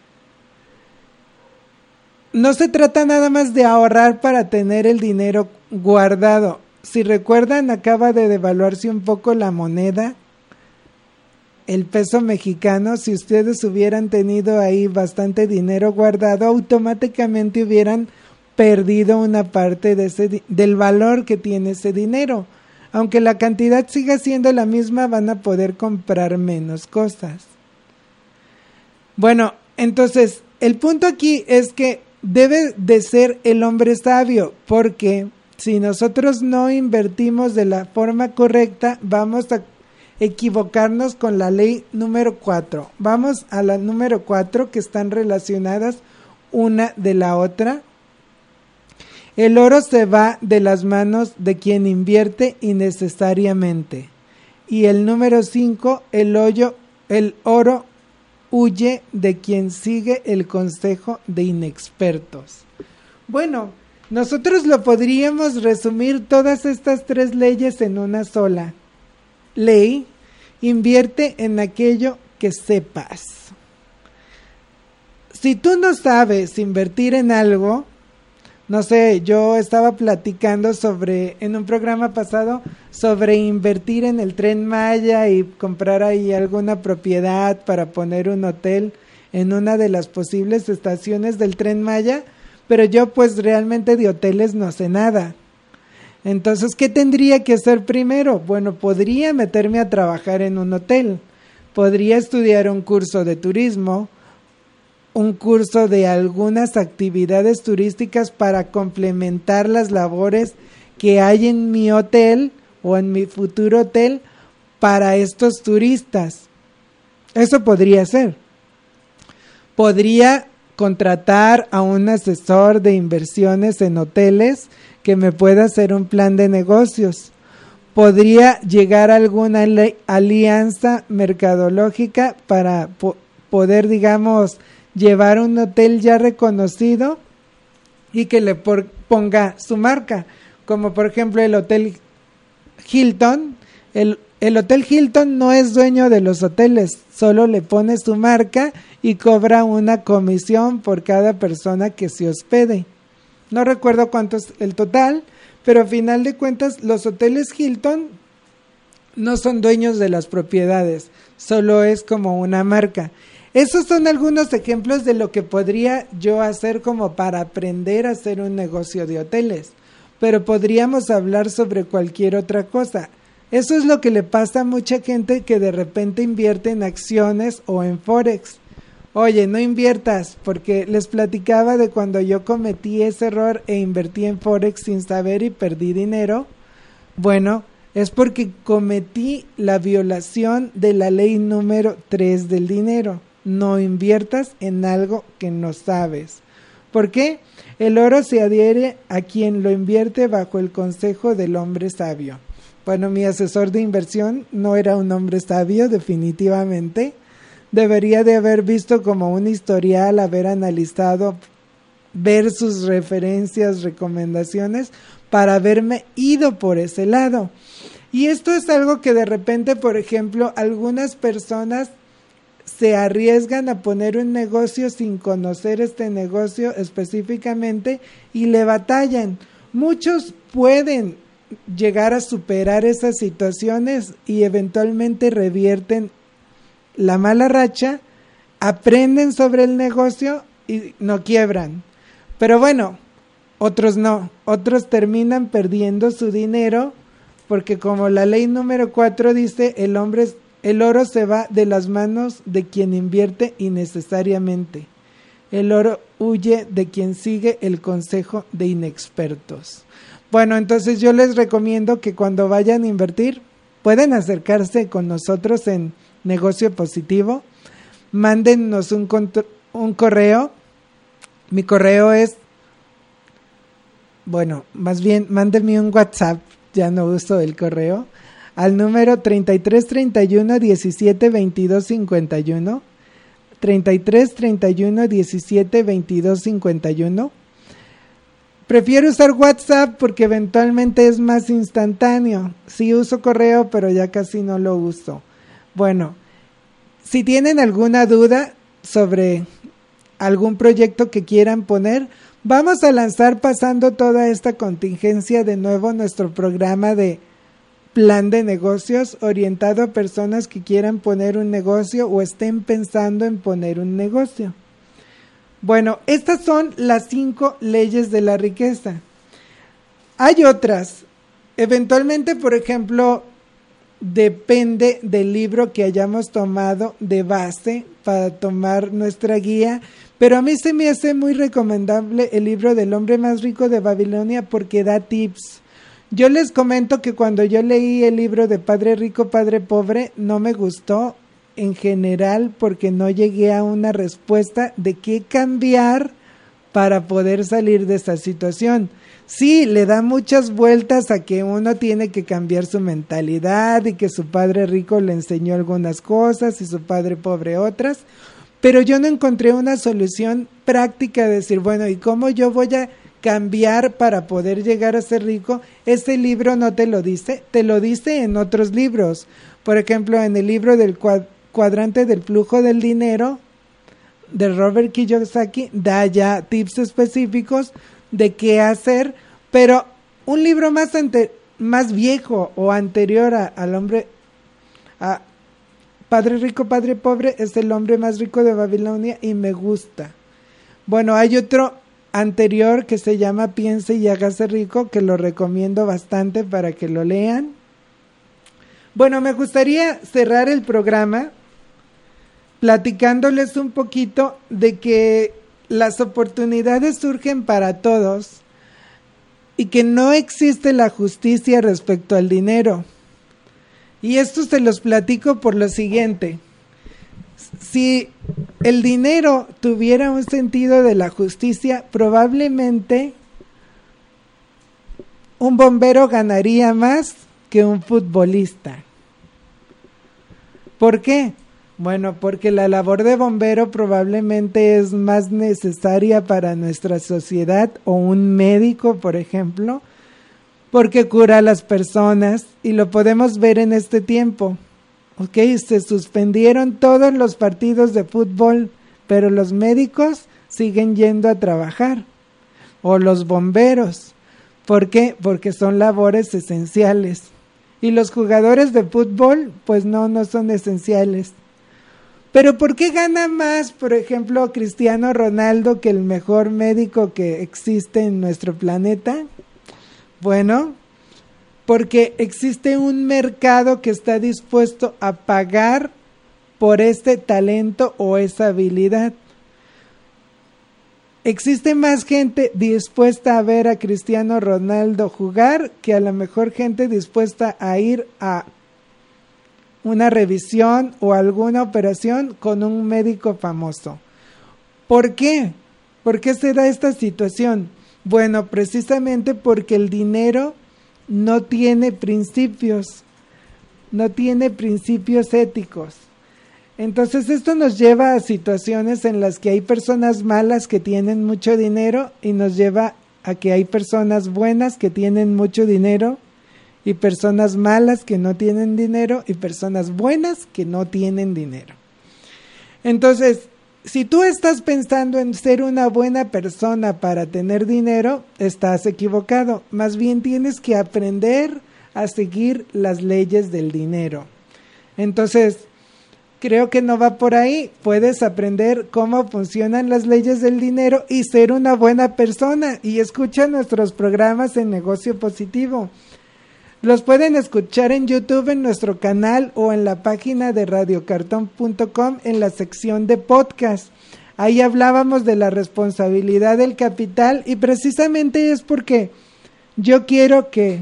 No se trata nada más de ahorrar para tener el dinero guardado. Si recuerdan, acaba de devaluarse un poco la moneda, el peso mexicano. Si ustedes hubieran tenido ahí bastante dinero guardado, automáticamente hubieran perdido una parte de ese, del valor que tiene ese dinero. Aunque la cantidad siga siendo la misma, van a poder comprar menos cosas. Bueno, entonces, el punto aquí es que debe de ser el hombre sabio, porque si nosotros no invertimos de la forma correcta, vamos a equivocarnos con la ley número cuatro. Vamos a la número cuatro, que están relacionadas una de la otra. El oro se va de las manos de quien invierte innecesariamente. Y el número cinco, el hoyo, el oro huye de quien sigue el consejo de inexpertos. Bueno, Nosotros lo podríamos resumir todas estas tres leyes en una sola ley. Invierte en aquello que sepas. Si tú no sabes invertir en algo, no sé, yo estaba platicando sobre, en un programa pasado, sobre invertir en el Tren Maya y comprar ahí alguna propiedad para poner un hotel en una de las posibles estaciones del Tren Maya, pero yo pues realmente de hoteles no sé nada. Entonces, ¿qué tendría que hacer primero? Bueno, podría meterme a trabajar en un hotel, podría estudiar un curso de turismo, un curso de algunas actividades turísticas para complementar las labores que hay en mi hotel o en mi futuro hotel para estos turistas. Eso podría ser. Podría contratar a un asesor de inversiones en hoteles que me pueda hacer un plan de negocios. Podría llegar a alguna alianza mercadológica para po- poder, digamos, llevar un hotel ya reconocido y que le por, ponga su marca, como por ejemplo el Hotel Hilton. El, el Hotel Hilton no es dueño de los hoteles, solo le pone su marca y cobra una comisión por cada persona que se hospede. No recuerdo cuánto es el total, pero a final de cuentas los hoteles Hilton no son dueños de las propiedades, solo es como una marca. Esos son algunos ejemplos de lo que podría yo hacer como para aprender a hacer un negocio de hoteles, pero podríamos hablar sobre cualquier otra cosa. Eso es lo que le pasa a mucha gente que de repente invierte en acciones o en Forex. Oye, no inviertas, porque les platicaba de cuando yo cometí ese error e invertí en Forex sin saber y perdí dinero. Bueno, es porque cometí la violación de la ley número tres del dinero. No inviertas en algo que no sabes. ¿Por qué? El oro se adhiere a quien lo invierte bajo el consejo del hombre sabio. Bueno, mi asesor de inversión no era un hombre sabio, definitivamente. Debería de haber visto como un historial, haber analizado, ver sus referencias, recomendaciones, para haberme ido por ese lado. Y esto es algo que de repente, por ejemplo, algunas personas se arriesgan a poner un negocio sin conocer este negocio específicamente y le batallan. Muchos pueden llegar a superar esas situaciones y eventualmente revierten la mala racha, aprenden sobre el negocio y no quiebran. Pero bueno, otros no, otros terminan perdiendo su dinero porque como la ley número cuatro dice, el hombre es el oro se va de las manos de quien invierte innecesariamente. El oro huye de quien sigue el consejo de inexpertos. Bueno, entonces yo les recomiendo que cuando vayan a invertir, pueden acercarse con nosotros en Negocio Positivo. Mándennos un, contr- un correo. Mi correo es, bueno, más bien, mándenme un WhatsApp, ya no uso el correo, al número treinta y tres treinta y uno diecisiete veintidós cincuenta y uno, treinta y tres treinta y uno diecisiete veintidós cincuenta y uno. Prefiero usar WhatsApp porque eventualmente es más instantáneo. Sí uso correo, pero ya casi no lo uso. Bueno, si tienen alguna duda sobre algún proyecto que quieran poner, vamos a lanzar, pasando toda esta contingencia, de nuevo nuestro programa de plan de negocios orientado a personas que quieran poner un negocio o estén pensando en poner un negocio. Bueno, estas son las cinco leyes de la riqueza. Hay otras. Eventualmente, por ejemplo, depende del libro que hayamos tomado de base para tomar nuestra guía, pero a mí se me hace muy recomendable el libro del hombre más rico de Babilonia porque da tips. Yo les comento que cuando yo leí el libro de Padre Rico, Padre Pobre, no me gustó en general porque no llegué a una respuesta de qué cambiar para poder salir de esa situación. Sí, le da muchas vueltas a que uno tiene que cambiar su mentalidad y que su padre rico le enseñó algunas cosas y su padre pobre otras, pero yo no encontré una solución práctica de decir, bueno, ¿y cómo yo voy a cambiar para poder llegar a ser rico, este libro no te lo dice, te lo dice en otros libros. Por ejemplo, en el libro del cuadrante del flujo del dinero de Robert Kiyosaki, da ya tips específicos de qué hacer, pero un libro más ante, más viejo o anterior a, al hombre, a Padre Rico, Padre Pobre, es El hombre más rico de Babilonia y me gusta. Bueno, hay otro anterior que se llama Piense y hágase rico, que lo recomiendo bastante para que lo lean. Bueno, me gustaría cerrar el programa platicándoles un poquito de que las oportunidades surgen para todos y que no existe la justicia respecto al dinero. Y esto se los platico por lo siguiente. Si el dinero tuviera un sentido de la justicia, probablemente un bombero ganaría más que un futbolista. ¿Por qué? Bueno, porque la labor de bombero probablemente es más necesaria para nuestra sociedad, o un médico, por ejemplo, porque cura a las personas, y lo podemos ver en este tiempo. Ok, se suspendieron todos los partidos de fútbol, pero los médicos siguen yendo a trabajar, o los bomberos. ¿Por qué? Porque son labores esenciales. Y los jugadores de fútbol, pues no, no son esenciales. Pero ¿por qué gana más, por ejemplo, Cristiano Ronaldo que el mejor médico que existe en nuestro planeta? Bueno, porque existe un mercado que está dispuesto a pagar por este talento o esa habilidad. Existe más gente dispuesta a ver a Cristiano Ronaldo jugar que a lo mejor gente dispuesta a ir a una revisión o alguna operación con un médico famoso. ¿Por qué? ¿Por qué se da esta situación? Bueno, precisamente porque el dinero no tiene principios, no tiene principios éticos. Entonces esto nos lleva a situaciones en las que hay personas malas que tienen mucho dinero, y nos lleva a que hay personas buenas que tienen mucho dinero, y personas malas que no tienen dinero, y personas buenas que no tienen dinero. Entonces, si tú estás pensando en ser una buena persona para tener dinero, estás equivocado. Más bien tienes que aprender a seguir las leyes del dinero. Entonces, creo que no va por ahí. Puedes aprender cómo funcionan las leyes del dinero y ser una buena persona. Y escucha nuestros programas en Negocio Positivo. Los pueden escuchar en YouTube, en nuestro canal, o en la página de radio cartón punto com en la sección de podcast. Ahí hablábamos de la responsabilidad del capital, y precisamente es porque yo quiero que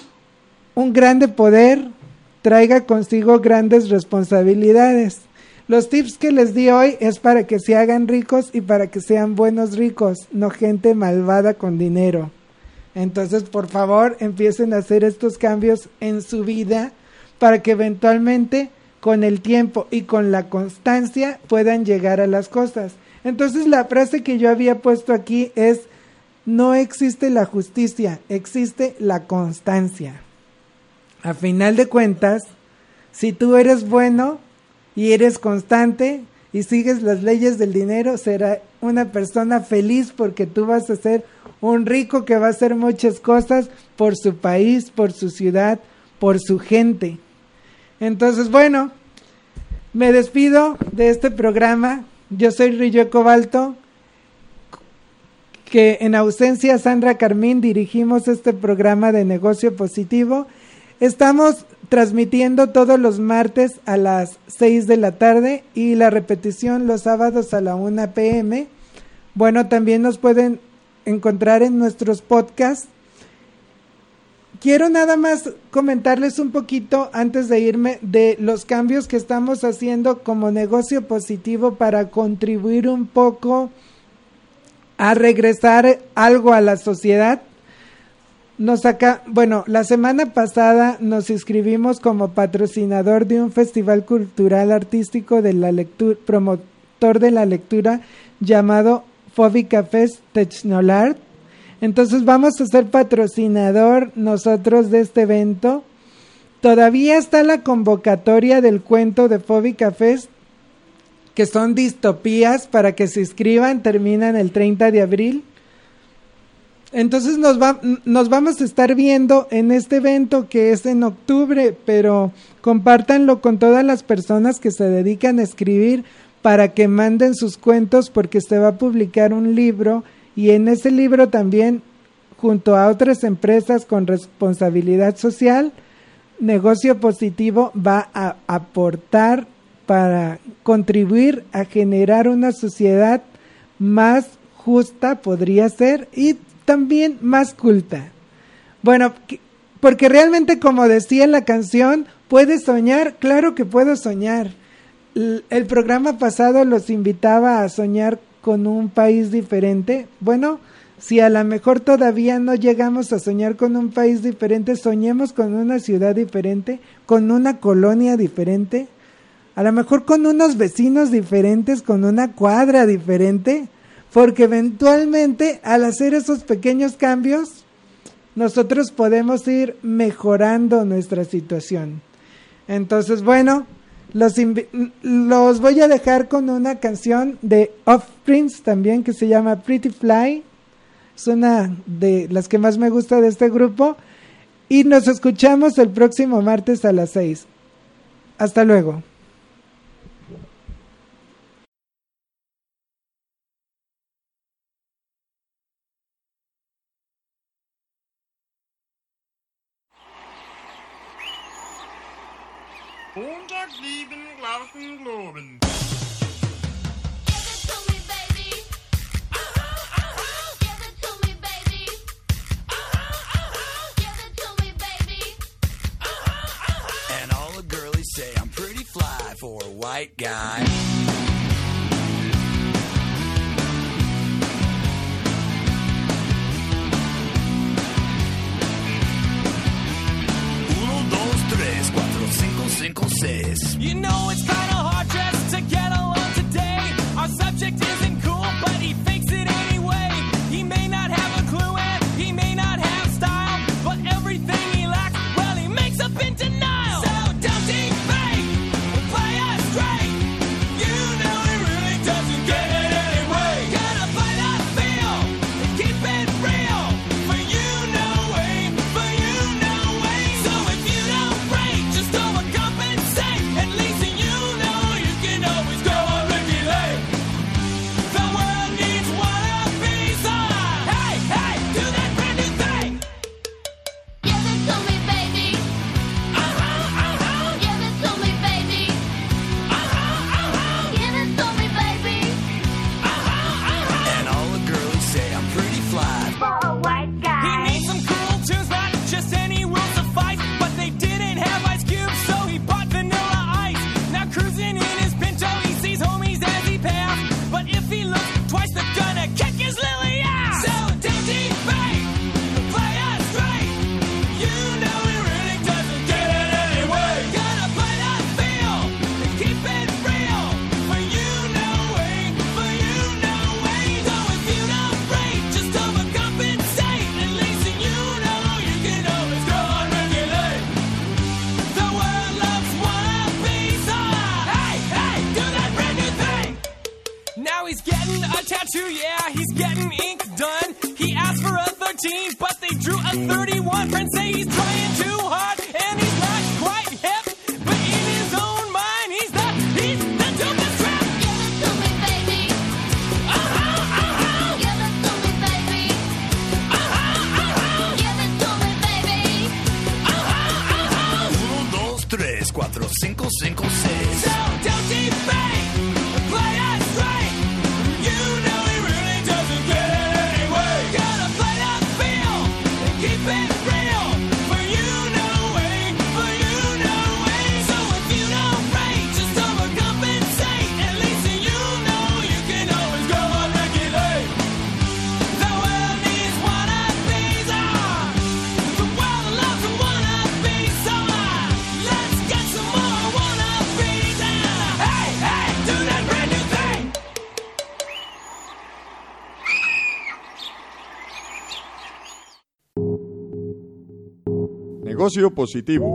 un grande poder traiga consigo grandes responsabilidades. Los tips que les di hoy es para que se hagan ricos y para que sean buenos ricos, no gente malvada con dinero. Entonces, por favor, empiecen a hacer estos cambios en su vida para que eventualmente, con el tiempo y con la constancia, puedan llegar a las cosas. Entonces, la frase que yo había puesto aquí es: no existe la justicia, existe la constancia. A final de cuentas, si tú eres bueno y eres constante y sigues las leyes del dinero, serás una persona feliz, porque tú vas a ser un rico que va a hacer muchas cosas por su país, por su ciudad, por su gente. Entonces, bueno, me despido de este programa. Yo soy Rillo Cobalto, que en ausencia Sandra Carmín dirigimos este programa de Negocio Positivo. Estamos transmitiendo todos los martes a las seis de la tarde y la repetición los sábados a la una pe eme. Bueno, también nos pueden encontrar en nuestros podcasts. Quiero nada más comentarles un poquito antes de irme de los cambios que estamos haciendo como Negocio Positivo para contribuir un poco a regresar algo a la sociedad. Nos acá, bueno, la semana pasada nos inscribimos como patrocinador de un festival cultural artístico de la lectura, promotor de la lectura llamado Fóbica Fest Technolart. Entonces vamos a ser patrocinador nosotros de este evento. Todavía está la convocatoria del cuento de Fóbica Fest, que son distopías, para que se inscriban, terminan el treinta de abril. Entonces nos, va, nos vamos a estar viendo en este evento que es en octubre, pero compártanlo con todas las personas que se dedican a escribir para que manden sus cuentos, porque se va a publicar un libro, y en ese libro también, junto a otras empresas con responsabilidad social, Negocio Positivo va a aportar para contribuir a generar una sociedad más justa, podría ser, y también más culta. Bueno, porque realmente, como decía la canción, ¿puedes soñar? Claro que puedo soñar. El programa pasado los invitaba a soñar con un país diferente. Bueno, si a lo mejor todavía no llegamos a soñar con un país diferente, soñemos con una ciudad diferente, con una colonia diferente, a lo mejor con unos vecinos diferentes, con una cuadra diferente, porque eventualmente al hacer esos pequeños cambios, nosotros podemos ir mejorando nuestra situación. Entonces, bueno, los, los voy a dejar con una canción de Offspring también, que se llama Pretty Fly. Es una de las que más me gusta de este grupo. Y nos escuchamos el próximo martes a las seis. Hasta luego. hundertsieben Glauben Globen. And all the girlies say I'm pretty fly for a white guy. You know it's kinda hard just to get along today. Our subject isn't cool, but he fakes it anyway. He may not have a clue and he may not have style, but everything he lacks, well, he makes up in denial. So don't defame, play us straight. You know he really doesn't get it anyway. Gotta play that feel and keep it real. For you know way, for you know way. So if you don't break, just overcompensate. At least you know you can always go on Ricky Lake. The world needs one of these. Hey, hey, do that brand new thing. Give it to me, baby. Uh-huh, uh-huh, Give it to me, baby. uh-huh, uh-huh, Give it to me, baby. uh-huh, uh-huh. And all the girlies say I'm pretty fly. For a white He guy. needs some cool tunes, not just any will suffice. But they didn't have Ice Cube, so he bought Vanilla Ice. Now cruising in his Pinto, he sees homies as he passed. But if he looks twice, they're gonna kick his lily ass. So don't defame, play us straight. You know he really doesn't get it anyway. Gotta play that feel and keep it real. For you know way, for you know way. So if you don't break, just overcompensate. At least you know you can always go on regulate. The world loves wannabes. Hey, hey, do that brand new thing. Now he's getting a tattoo, yeah, he's getting ink done. He asked for a thirteen, but they drew a thirty-one. Friends say he's trying too hard, and he's not quite hip. But in his own mind, he's the, he's the dopest rap. Give it to me, baby. Uh-huh, uh-huh, Give it to me, baby. uh-huh, uh-huh, Give it to me, baby. uh-huh, uh-huh. Uno, dos, tres, cuatro, cinco, cinco, seis. So don't defame, play us straight. You know he really doesn't get it anyway. Gotta play that feel and keep it real. For you know way, for you know way. So if you don't break, just overcompensate. At least you know you can always go on regulate. The world needs wannabes. Ah, the world loves wannabes. So ah, let's get some more wannabes. Negocio positivo.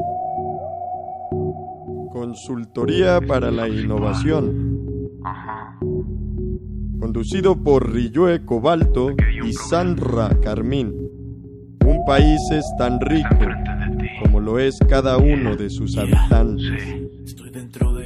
Consultoría para la innovación. Conducido por Ryue Cobalto y Sandra Carmín. Un país es tan rico como lo es cada uno de sus habitantes. Estoy dentro de